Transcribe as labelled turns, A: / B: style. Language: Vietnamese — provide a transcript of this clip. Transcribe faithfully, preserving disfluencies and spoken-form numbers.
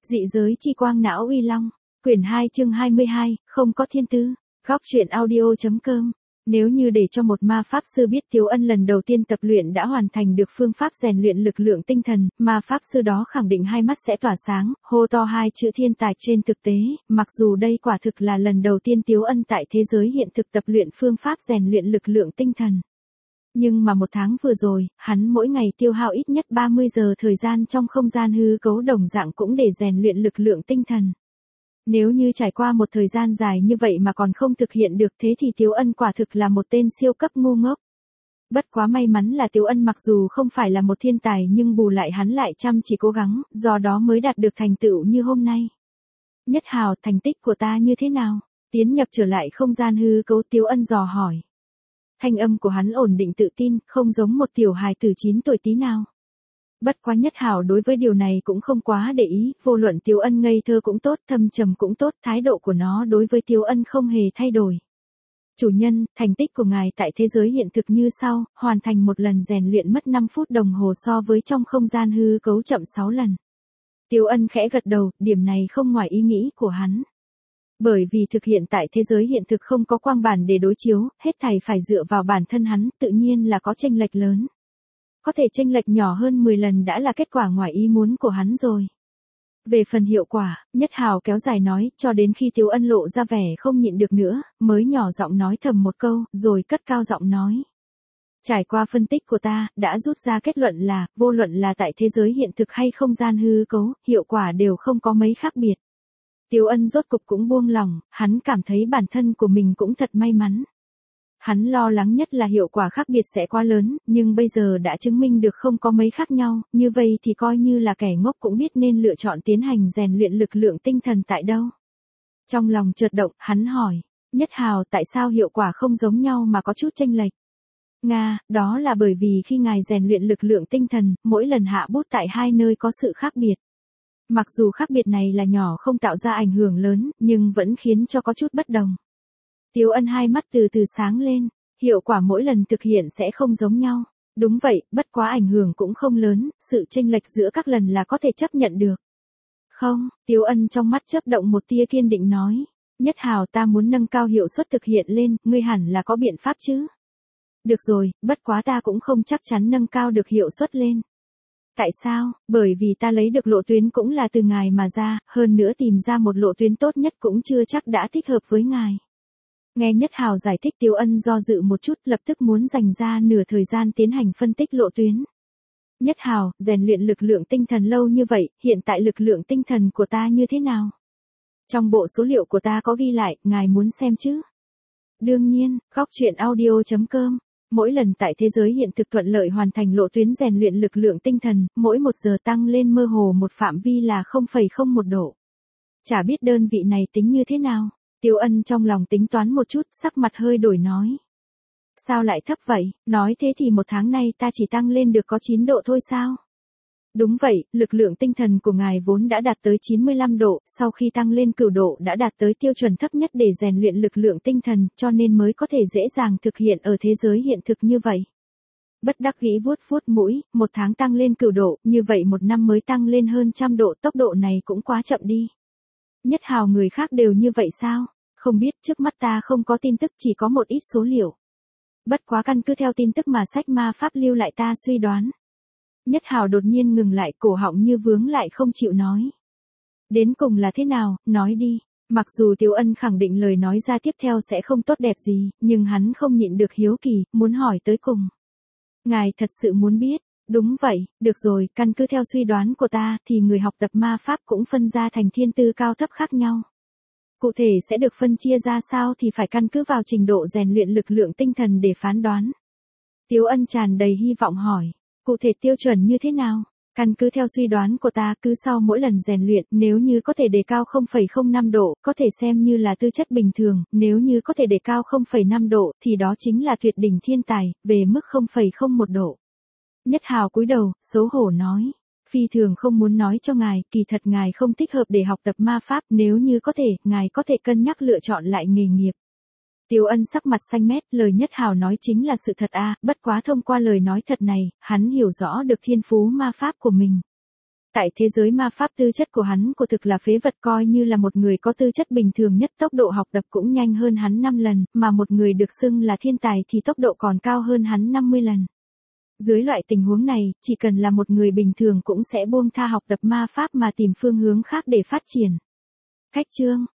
A: Dị giới chi quang não uy long, quyển hai chương hai mươi hai, không có thiên tư, góc truyện audio.com. Nếu như để cho một ma pháp sư biết Tiếu Ân lần đầu tiên tập luyện đã hoàn thành được phương pháp rèn luyện lực lượng tinh thần, ma pháp sư đó khẳng định hai mắt sẽ tỏa sáng, hô to hai chữ thiên tài. Trên thực tế, mặc dù đây quả thực là lần đầu tiên Tiếu Ân tại thế giới hiện thực tập luyện phương pháp rèn luyện lực lượng tinh thần. Nhưng mà một tháng vừa rồi, hắn mỗi ngày tiêu hao ít nhất ba mươi giờ thời gian trong không gian hư cấu đồng dạng cũng để rèn luyện lực lượng tinh thần. Nếu như trải qua một thời gian dài như vậy mà còn không thực hiện được thế thì Tiếu Ân quả thực là một tên siêu cấp ngu ngốc. Bất quá may mắn là Tiếu Ân mặc dù không phải là một thiên tài nhưng bù lại hắn lại chăm chỉ cố gắng, do đó mới đạt được thành tựu như hôm nay. Nhất Hào, thành tích của ta như thế nào? Tiến nhập trở lại không gian hư cấu, Tiếu Ân dò hỏi. Thanh âm của hắn ổn định tự tin, không giống một tiểu hài tử chín tuổi tí nào. Bất quá Nhất Hào đối với điều này cũng không quá để ý, vô luận Tiếu Ân ngây thơ cũng tốt, thâm trầm cũng tốt, thái độ của nó đối với Tiếu Ân không hề thay đổi. Chủ nhân, thành tích của ngài tại thế giới hiện thực như sau, hoàn thành một lần rèn luyện mất năm phút đồng hồ so với trong không gian hư cấu chậm sáu lần. Tiếu Ân khẽ gật đầu, điểm này không ngoài ý nghĩ của hắn. Bởi vì thực hiện tại thế giới hiện thực không có quang bản để đối chiếu, hết thảy phải dựa vào bản thân hắn, tự nhiên là có chênh lệch lớn. Có thể chênh lệch nhỏ hơn mười lần đã là kết quả ngoài ý muốn của hắn rồi. Về phần hiệu quả, Nhất Hào kéo dài nói, cho đến khi Tiếu Ân lộ ra vẻ không nhịn được nữa, mới nhỏ giọng nói thầm một câu, rồi cất cao giọng nói. Trải qua phân tích của ta, đã rút ra kết luận là, vô luận là tại thế giới hiện thực hay không gian hư cấu, hiệu quả đều không có mấy khác biệt. Tiếu Ân rốt cục cũng buông lòng, hắn cảm thấy bản thân của mình cũng thật may mắn. Hắn lo lắng nhất là hiệu quả khác biệt sẽ quá lớn, nhưng bây giờ đã chứng minh được không có mấy khác nhau, như vậy thì coi như là kẻ ngốc cũng biết nên lựa chọn tiến hành rèn luyện lực lượng tinh thần tại đâu. Trong lòng chợt động, hắn hỏi, Nhất Hào, tại sao hiệu quả không giống nhau mà có chút chênh lệch? Nga, đó là bởi vì khi ngài rèn luyện lực lượng tinh thần, mỗi lần hạ bút tại hai nơi có sự khác biệt. Mặc dù khác biệt này là nhỏ không tạo ra ảnh hưởng lớn, nhưng vẫn khiến cho có chút bất đồng. Tiếu Ân hai mắt từ từ sáng lên, hiệu quả mỗi lần thực hiện sẽ không giống nhau. Đúng vậy, bất quá ảnh hưởng cũng không lớn, sự chênh lệch giữa các lần là có thể chấp nhận được. Không, Tiếu Ân trong mắt chớp động một tia kiên định nói. Nhất Hào, ta muốn nâng cao hiệu suất thực hiện lên, ngươi hẳn là có biện pháp chứ. Được rồi, bất quá ta cũng không chắc chắn nâng cao được hiệu suất lên. Tại sao? Bởi vì ta lấy được lộ tuyến cũng là từ ngài mà ra, hơn nữa tìm ra một lộ tuyến tốt nhất cũng chưa chắc đã thích hợp với ngài. Nghe Nhất Hào giải thích, Tiếu Ân do dự một chút, lập tức muốn dành ra nửa thời gian tiến hành phân tích lộ tuyến. Nhất Hào, rèn luyện lực lượng tinh thần lâu như vậy, hiện tại lực lượng tinh thần của ta như thế nào? Trong bộ số liệu của ta có ghi lại, ngài muốn xem chứ? Đương nhiên, góc truyện audio.com. Mỗi lần tại thế giới hiện thực thuận lợi hoàn thành lộ tuyến rèn luyện lực lượng tinh thần, mỗi một giờ tăng lên mơ hồ một phạm vi là không phẩy không một độ. Chả biết đơn vị này tính như thế nào? Tiếu Ân trong lòng tính toán một chút, sắc mặt hơi đổi nói. Sao lại thấp vậy? Nói thế thì một tháng nay ta chỉ tăng lên được có chín độ thôi sao? Đúng vậy, lực lượng tinh thần của ngài vốn đã đạt tới chín mươi lăm độ, sau khi tăng lên cửu độ đã đạt tới tiêu chuẩn thấp nhất để rèn luyện lực lượng tinh thần, cho nên mới có thể dễ dàng thực hiện ở thế giới hiện thực như vậy. Bất đắc dĩ vuốt vuốt mũi, một tháng tăng lên cửu độ, như vậy một năm mới tăng lên hơn trăm độ, tốc độ này cũng quá chậm đi. Nhất Hào, người khác đều như vậy sao? Không biết, trước mắt ta không có tin tức, chỉ có một ít số liệu. Bất quá căn cứ theo tin tức mà sách ma pháp lưu lại ta suy đoán. Nhất Hào đột nhiên ngừng lại, cổ họng như vướng lại không chịu nói. Đến cùng là thế nào, nói đi. Mặc dù Tiếu Ân khẳng định lời nói ra tiếp theo sẽ không tốt đẹp gì, nhưng hắn không nhịn được hiếu kỳ, muốn hỏi tới cùng. Ngài thật sự muốn biết? Đúng vậy, được rồi, căn cứ theo suy đoán của ta thì người học tập ma pháp cũng phân ra thành thiên tư cao thấp khác nhau. Cụ thể sẽ được phân chia ra sao thì phải căn cứ vào trình độ rèn luyện lực lượng tinh thần để phán đoán. Tiếu Ân tràn đầy hy vọng hỏi. Cụ thể tiêu chuẩn như thế nào? Căn cứ theo suy đoán của ta, cứ sau mỗi lần rèn luyện, nếu như có thể đề cao không phẩy không năm độ, có thể xem như là tư chất bình thường, nếu như có thể đề cao không phẩy năm độ, thì đó chính là tuyệt đỉnh thiên tài, về mức không phẩy không một độ. Nhất Hào cúi đầu, xấu hổ nói. Phi thường không muốn nói cho ngài, kỳ thật ngài không thích hợp để học tập ma pháp, nếu như có thể, ngài có thể cân nhắc lựa chọn lại nghề nghiệp. Tiếu Ân sắc mặt xanh mét, lời Nhất Hào nói chính là sự thật a, à, bất quá thông qua lời nói thật này, hắn hiểu rõ được thiên phú ma pháp của mình. Tại thế giới ma pháp tư chất của hắn của thực là phế vật, coi như là một người có tư chất bình thường nhất tốc độ học tập cũng nhanh hơn hắn năm lần, mà một người được xưng là thiên tài thì tốc độ còn cao hơn hắn năm mươi lần. Dưới loại tình huống này, chỉ cần là một người bình thường cũng sẽ buông tha học tập ma pháp mà tìm phương hướng khác để phát triển. Cách chương